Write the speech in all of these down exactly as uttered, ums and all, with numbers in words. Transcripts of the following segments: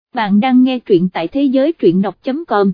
bạn đang nghe truyện tại thế giới truyện đọc chấm com.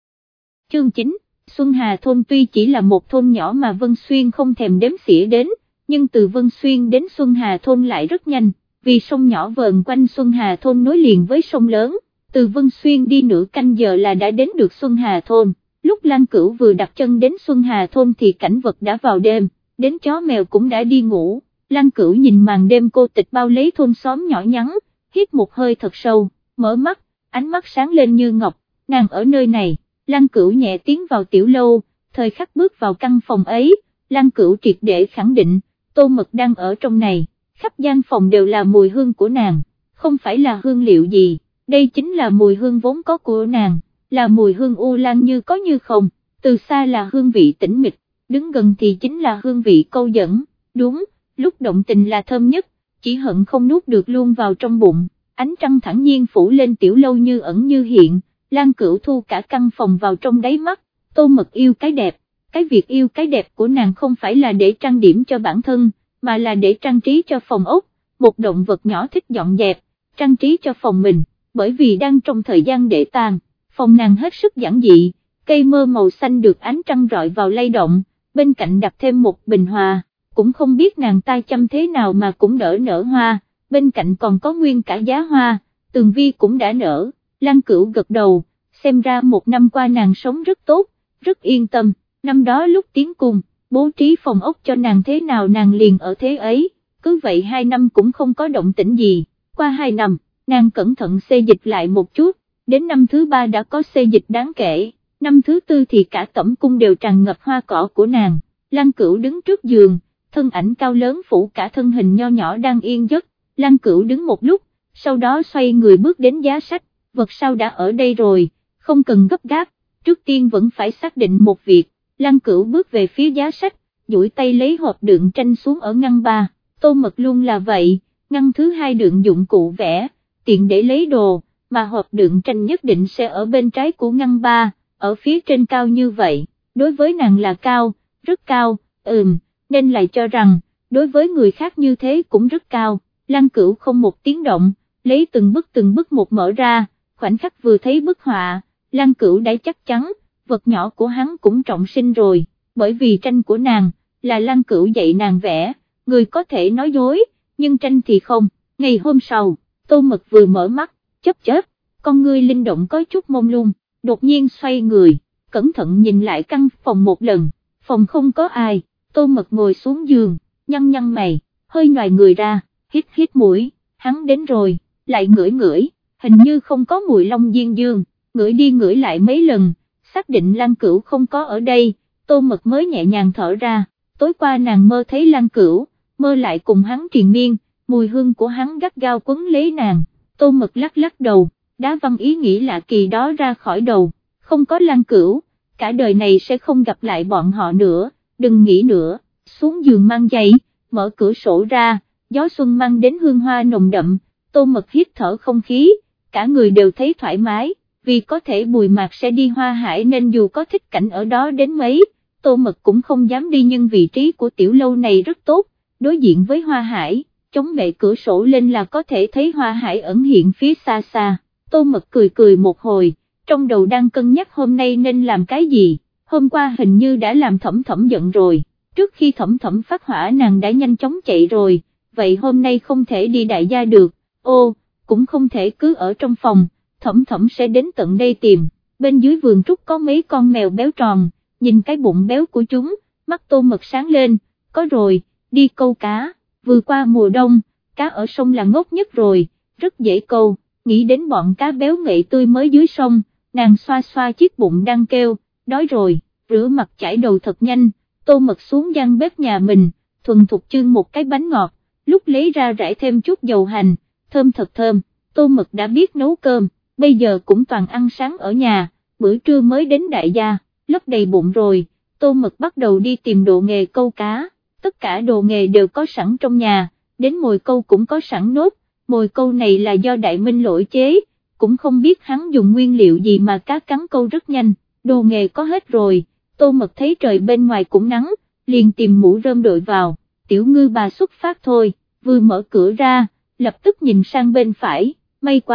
Chương chín, Xuân Hà thôn tuy chỉ là một thôn nhỏ mà Vân Xuyên không thèm đếm xỉa đến, nhưng từ Vân Xuyên đến Xuân Hà thôn lại rất nhanh, vì sông nhỏ vờn quanh Xuân Hà thôn nối liền với sông lớn, từ Vân Xuyên đi nửa canh giờ là đã đến được Xuân Hà thôn. Lúc Lan Cửu vừa đặt chân đến Xuân Hà thôn thì cảnh vật đã vào đêm, đến chó mèo cũng đã đi ngủ. Lan Cửu nhìn màn đêm cô tịch bao lấy thôn xóm nhỏ nhắn, hít một hơi thật sâu, mở mắt, ánh mắt sáng lên như ngọc, nàng ở nơi này. Lan Cửu nhẹ tiến vào tiểu lâu, thời khắc bước vào căn phòng ấy, Lan Cửu triệt để khẳng định, Tô Mật đang ở trong này, khắp gian phòng đều là mùi hương của nàng, không phải là hương liệu gì, đây chính là mùi hương vốn có của nàng, là mùi hương u lan như có như không, từ xa là hương vị tĩnh mịch, đứng gần thì chính là hương vị câu dẫn, đúng, lúc động tình là thơm nhất, chỉ hận không nuốt được luôn vào trong bụng, ánh trăng thẳng nhiên phủ lên tiểu lâu như ẩn như hiện. Lan Cửu thu cả căn phòng vào trong đáy mắt, Tô Mật yêu cái đẹp, cái việc yêu cái đẹp của nàng không phải là để trang điểm cho bản thân, mà là để trang trí cho phòng ốc, một động vật nhỏ thích dọn dẹp, trang trí cho phòng mình, bởi vì đang trong thời gian để tàn, phòng nàng hết sức giản dị, cây mơ màu xanh được ánh trăng rọi vào lay động, bên cạnh đặt thêm một bình hoa, cũng không biết nàng ta chăm thế nào mà cũng đỡ nở hoa, bên cạnh còn có nguyên cả giá hoa, tường vi cũng đã nở. Lan Cửu gật đầu, xem ra một năm qua nàng sống rất tốt, rất yên tâm, năm đó lúc tiến cung, bố trí phòng ốc cho nàng thế nào nàng liền ở thế ấy, cứ vậy hai năm cũng không có động tĩnh gì, qua hai năm, nàng cẩn thận xê dịch lại một chút, đến năm thứ ba đã có xê dịch đáng kể, năm thứ tư thì cả tẩm cung đều tràn ngập hoa cỏ của nàng. Lan Cửu đứng trước giường, thân ảnh cao lớn phủ cả thân hình nho nhỏ đang yên giấc, Lan Cửu đứng một lúc, sau đó xoay người bước đến giá sách. Vật sau đã ở đây rồi, không cần gấp gáp, trước tiên vẫn phải xác định một việc. Lan Cửu bước về phía giá sách, duỗi tay lấy hộp đựng tranh xuống ở ngăn ba, Tô Mật luôn là vậy, ngăn thứ hai đựng dụng cụ vẽ, tiện để lấy đồ, mà hộp đựng tranh nhất định sẽ ở bên trái của ngăn ba, ở phía trên cao như vậy, đối với nàng là cao, rất cao, ừm, nên lại cho rằng, đối với người khác như thế cũng rất cao. Lan Cửu không một tiếng động, lấy từng bức từng bức một mở ra. Khoảnh khắc vừa thấy bức họa, Lan Cửu đã chắc chắn, vật nhỏ của hắn cũng trọng sinh rồi, bởi vì tranh của nàng, là Lan Cửu dạy nàng vẽ, người có thể nói dối, nhưng tranh thì không. Ngày hôm sau, Tô Mật vừa mở mắt, chớp chớp, con ngươi linh động có chút mông lung, đột nhiên xoay người, cẩn thận nhìn lại căn phòng một lần, phòng không có ai, Tô Mật ngồi xuống giường, nhăn nhăn mày, hơi nhòi người ra, hít hít mũi, hắn đến rồi, lại ngửi ngửi. Hình như không có mùi long diên dương, ngửi đi ngửi lại mấy lần, xác định Lan Cửu không có ở đây, Tô Mật mới nhẹ nhàng thở ra, tối qua nàng mơ thấy Lan Cửu, mơ lại cùng hắn triền miên, mùi hương của hắn gắt gao quấn lấy nàng, Tô Mật lắc lắc đầu, đá văng ý nghĩ lạ kỳ đó ra khỏi đầu, không có Lan Cửu, cả đời này sẽ không gặp lại bọn họ nữa, đừng nghĩ nữa, xuống giường mang giày, mở cửa sổ ra, gió xuân mang đến hương hoa nồng đậm, Tô Mật hít thở không khí. Cả người đều thấy thoải mái, vì có thể Bùi Mạc sẽ đi Hoa Hải nên dù có thích cảnh ở đó đến mấy, Tô Mật cũng không dám đi nhưng vị trí của tiểu lâu này rất tốt, đối diện với Hoa Hải, chống bệ cửa sổ lên là có thể thấy Hoa Hải ẩn hiện phía xa xa, Tô Mật cười cười một hồi, trong đầu đang cân nhắc hôm nay nên làm cái gì, hôm qua hình như đã làm Thẩm Thẩm giận rồi, trước khi Thẩm Thẩm phát hỏa nàng đã nhanh chóng chạy rồi, vậy hôm nay không thể đi đại gia được, ô, cũng không thể cứ ở trong phòng, Thẩm Thẩm sẽ đến tận đây tìm, bên dưới vườn trúc có mấy con mèo béo tròn, nhìn cái bụng béo của chúng, mắt Tô Mật sáng lên, có rồi, đi câu cá, vừa qua mùa đông, cá ở sông là ngốc nhất rồi, rất dễ câu, nghĩ đến bọn cá béo ngậy tươi mới dưới sông, nàng xoa xoa chiếc bụng đang kêu, đói rồi, rửa mặt chải đầu thật nhanh, Tô Mật xuống gian bếp nhà mình, thuần thục chưng một cái bánh ngọt, lúc lấy ra rải thêm chút dầu hành, thơm thật thơm, Tô Mật đã biết nấu cơm, bây giờ cũng toàn ăn sáng ở nhà, bữa trưa mới đến đại gia, lấp đầy bụng rồi, Tô Mật bắt đầu đi tìm đồ nghề câu cá, tất cả đồ nghề đều có sẵn trong nhà, đến mồi câu cũng có sẵn nốt, mồi câu này là do Đại Minh lỗi chế, cũng không biết hắn dùng nguyên liệu gì mà cá cắn câu rất nhanh, đồ nghề có hết rồi, Tô Mật thấy trời bên ngoài cũng nắng, liền tìm mũ rơm đội vào, tiểu ngư bà xuất phát thôi, vừa mở cửa ra, lập tức nhìn sang bên phải, may quá,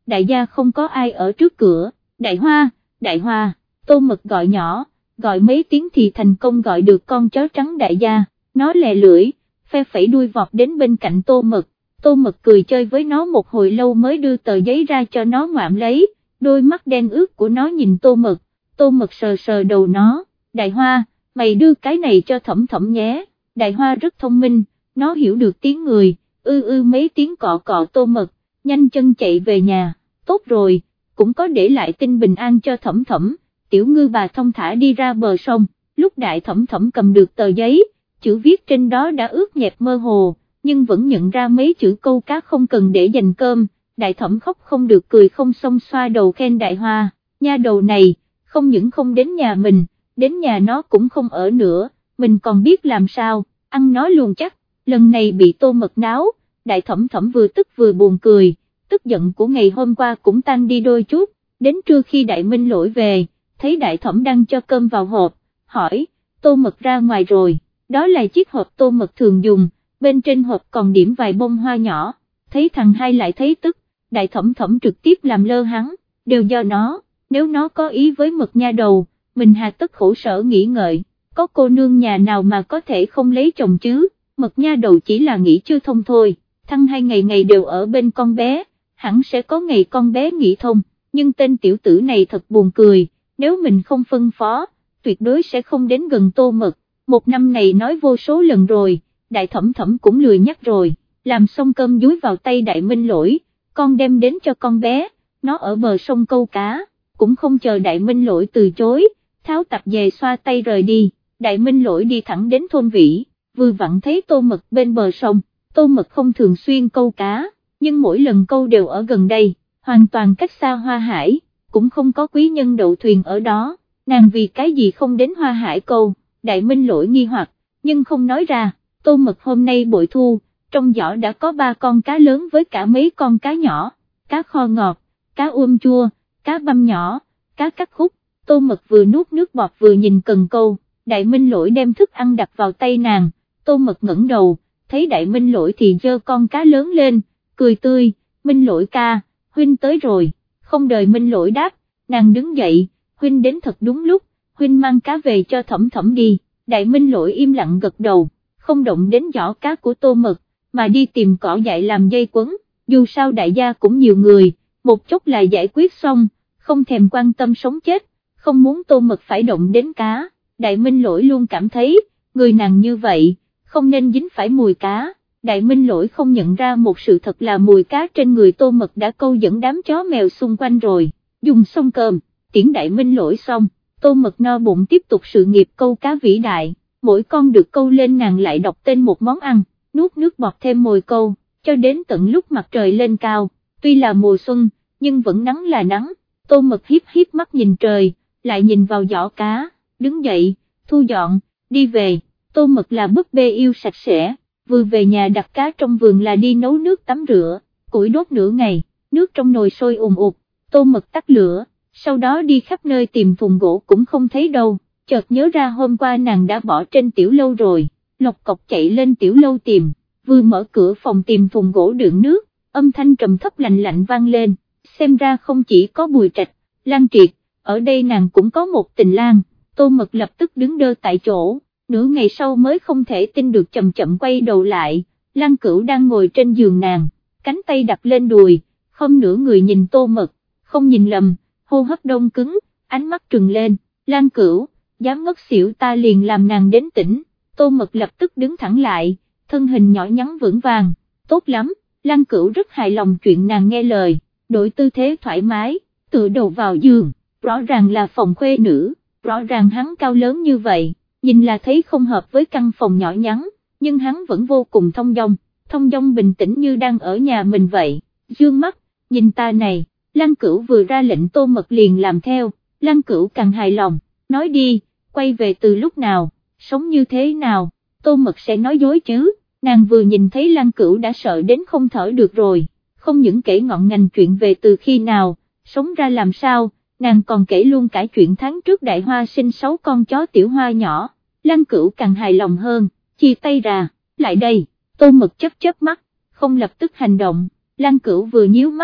đại gia không có ai ở trước cửa, Đại Hoa, Đại Hoa, Tô Mực gọi nhỏ, gọi mấy tiếng thì thành công gọi được con chó trắng đại gia, nó lè lưỡi, phe phẩy đuôi vọt đến bên cạnh Tô Mực, Tô Mực cười chơi với nó một hồi lâu mới đưa tờ giấy ra cho nó ngoạm lấy, đôi mắt đen ướt của nó nhìn Tô Mực, Tô Mực sờ sờ đầu nó, Đại Hoa, mày đưa cái này cho Thẩm Thẩm nhé, Đại Hoa rất thông minh, nó hiểu được tiếng người, ư ư mấy tiếng cọ cọ Tô Mực, nhanh chân chạy về nhà, tốt rồi, cũng có để lại tin bình an cho Thẩm Thẩm. Tiểu ngư bà thông thả đi ra bờ sông, lúc Đại Thẩm Thẩm cầm được tờ giấy, chữ viết trên đó đã ướt nhẹp mơ hồ, nhưng vẫn nhận ra mấy chữ câu cá không cần để dành cơm, Đại Thẩm khóc không được cười không xong xoa đầu khen Đại Hoa, nha đầu này, không những không đến nhà mình, đến nhà nó cũng không ở nữa, mình còn biết làm sao, ăn nó luôn chắc, lần này bị Tô Mực náo, Đại Thẩm Thẩm vừa tức vừa buồn cười, tức giận của ngày hôm qua cũng tan đi đôi chút, đến trưa khi Đại Minh Lỗi về, thấy Đại Thẩm đang cho cơm vào hộp, hỏi, Tô Mực ra ngoài rồi, đó là chiếc hộp Tô Mực thường dùng, bên trên hộp còn điểm vài bông hoa nhỏ, thấy thằng hai lại thấy tức, Đại Thẩm Thẩm trực tiếp làm lơ hắn, đều do nó, nếu nó có ý với Mực nha đầu, mình hà tất khổ sở nghĩ ngợi, có cô nương nhà nào mà có thể không lấy chồng chứ, Mực nha đầu chỉ là nghĩ chưa thông thôi, thằng hai ngày ngày đều ở bên con bé, hẳn sẽ có ngày con bé nghĩ thông, nhưng tên tiểu tử này thật buồn cười. Nếu mình không phân phó, tuyệt đối sẽ không đến gần Tô Mực, một năm này nói vô số lần rồi, Đại Thẩm Thẩm cũng lười nhắc rồi, làm xong cơm dúi vào tay Đại Minh Lỗi, con đem đến cho con bé, nó ở bờ sông câu cá, cũng không chờ Đại Minh Lỗi từ chối, tháo tập về xoa tay rời đi, Đại Minh Lỗi đi thẳng đến thôn Vĩ, vừa vặn thấy Tô Mực bên bờ sông, Tô Mực không thường xuyên câu cá, nhưng mỗi lần câu đều ở gần đây, hoàn toàn cách xa Hoa Hải. Cũng không có quý nhân đậu thuyền ở đó, nàng vì cái gì không đến Hoa Hải câu, Đại Minh Lỗi nghi hoặc, nhưng không nói ra, Tô Mực hôm nay bội thu, trong giỏ đã có ba con cá lớn với cả mấy con cá nhỏ, cá kho ngọt, cá uôm chua, cá băm nhỏ, cá cắt khúc, Tô Mực vừa nuốt nước bọt vừa nhìn cần câu, Đại Minh Lỗi đem thức ăn đặt vào tay nàng, Tô Mực ngẩng đầu, thấy Đại Minh Lỗi thì giơ con cá lớn lên, cười tươi, Minh Lỗi ca, huynh tới rồi. Không đợi Minh Lỗi đáp, nàng đứng dậy, huynh đến thật đúng lúc, huynh mang cá về cho Thẩm Thẩm đi, Đại Minh Lỗi im lặng gật đầu, không động đến giỏ cá của Tô Mực, mà đi tìm cỏ dại làm dây quấn, dù sao đại gia cũng nhiều người, một chút là giải quyết xong, không thèm quan tâm sống chết, không muốn Tô Mực phải động đến cá, Đại Minh Lỗi luôn cảm thấy, người nàng như vậy, không nên dính phải mùi cá. Đại Minh Lỗi không nhận ra một sự thật là mùi cá trên người Tô Mực đã câu dẫn đám chó mèo xung quanh rồi, dùng xong cơm, tiễn Đại Minh Lỗi xong, Tô Mực no bụng tiếp tục sự nghiệp câu cá vĩ đại, mỗi con được câu lên nàng lại đọc tên một món ăn, nuốt nước bọt thêm mồi câu, cho đến tận lúc mặt trời lên cao, tuy là mùa xuân, nhưng vẫn nắng là nắng, Tô Mực hiếp hiếp mắt nhìn trời, lại nhìn vào giỏ cá, đứng dậy, thu dọn, đi về, Tô Mực là búp bê yêu sạch sẽ. Vừa về nhà đặt cá trong vườn là đi nấu nước tắm rửa, củi đốt nửa ngày, nước trong nồi sôi ùn ụt, Tô Mực tắt lửa, sau đó đi khắp nơi tìm thùng gỗ cũng không thấy đâu, chợt nhớ ra hôm qua nàng đã bỏ trên tiểu lâu rồi, lộc cọc chạy lên tiểu lâu tìm, vừa mở cửa phòng tìm thùng gỗ đựng nước, âm thanh trầm thấp lạnh lạnh vang lên, xem ra không chỉ có Bùi Trạch, Lan Triệt, ở đây nàng cũng có một tình lang, Tô Mực lập tức đứng đơ tại chỗ. Nửa ngày sau mới không thể tin được chậm chậm quay đầu lại, Lăng Cửu đang ngồi trên giường nàng, cánh tay đặt lên đùi, không nửa người nhìn Tô Mực, không nhìn lầm, hô hấp đông cứng, ánh mắt trừng lên, Lăng Cửu, dám ngất xỉu ta liền làm nàng đến tỉnh, Tô Mực lập tức đứng thẳng lại, thân hình nhỏ nhắn vững vàng, tốt lắm, Lăng Cửu rất hài lòng chuyện nàng nghe lời, đổi tư thế thoải mái, tựa đầu vào giường, rõ ràng là phòng khuê nữ, rõ ràng hắn cao lớn như vậy. Nhìn là thấy không hợp với căn phòng nhỏ nhắn, nhưng hắn vẫn vô cùng thông dong, thông dong bình tĩnh như đang ở nhà mình vậy, dương mắt, nhìn ta này, Lăng Cửu vừa ra lệnh Tô Mực liền làm theo, Lăng Cửu càng hài lòng, nói đi, quay về từ lúc nào, sống như thế nào, Tô Mực sẽ nói dối chứ, nàng vừa nhìn thấy Lăng Cửu đã sợ đến không thở được rồi, không những kể ngọn ngành chuyện về từ khi nào, sống ra làm sao, nàng còn kể luôn cả chuyện tháng trước Đại Hoa sinh sáu con chó tiểu hoa nhỏ. Lăng Cửu càng hài lòng hơn, chia tay ra, lại đây, Tô Mực chớp chớp mắt, không lập tức hành động, Lăng Cửu vừa nhíu mắt,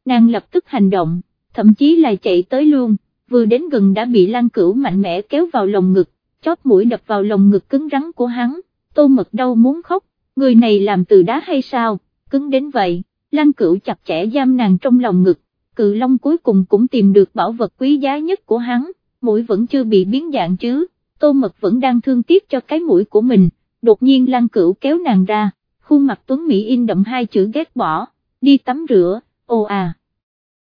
nàng lập tức hành động, thậm chí là chạy tới luôn, vừa đến gần đã bị Lan Cửu mạnh mẽ kéo vào lồng ngực, chóp mũi đập vào lồng ngực cứng rắn của hắn, Tô Mật đau muốn khóc, người này làm từ đá hay sao, cứng đến vậy. Lan Cửu chặt chẽ giam nàng trong lòng ngực, Cự Long cuối cùng cũng tìm được bảo vật quý giá nhất của hắn, mũi vẫn chưa bị biến dạng chứ, Tô Mật vẫn đang thương tiếc cho cái mũi của mình, đột nhiên Lan Cửu kéo nàng ra, khuôn mặt tuấn Mỹ in đậm hai chữ ghét bỏ, đi tắm rửa, ồ à.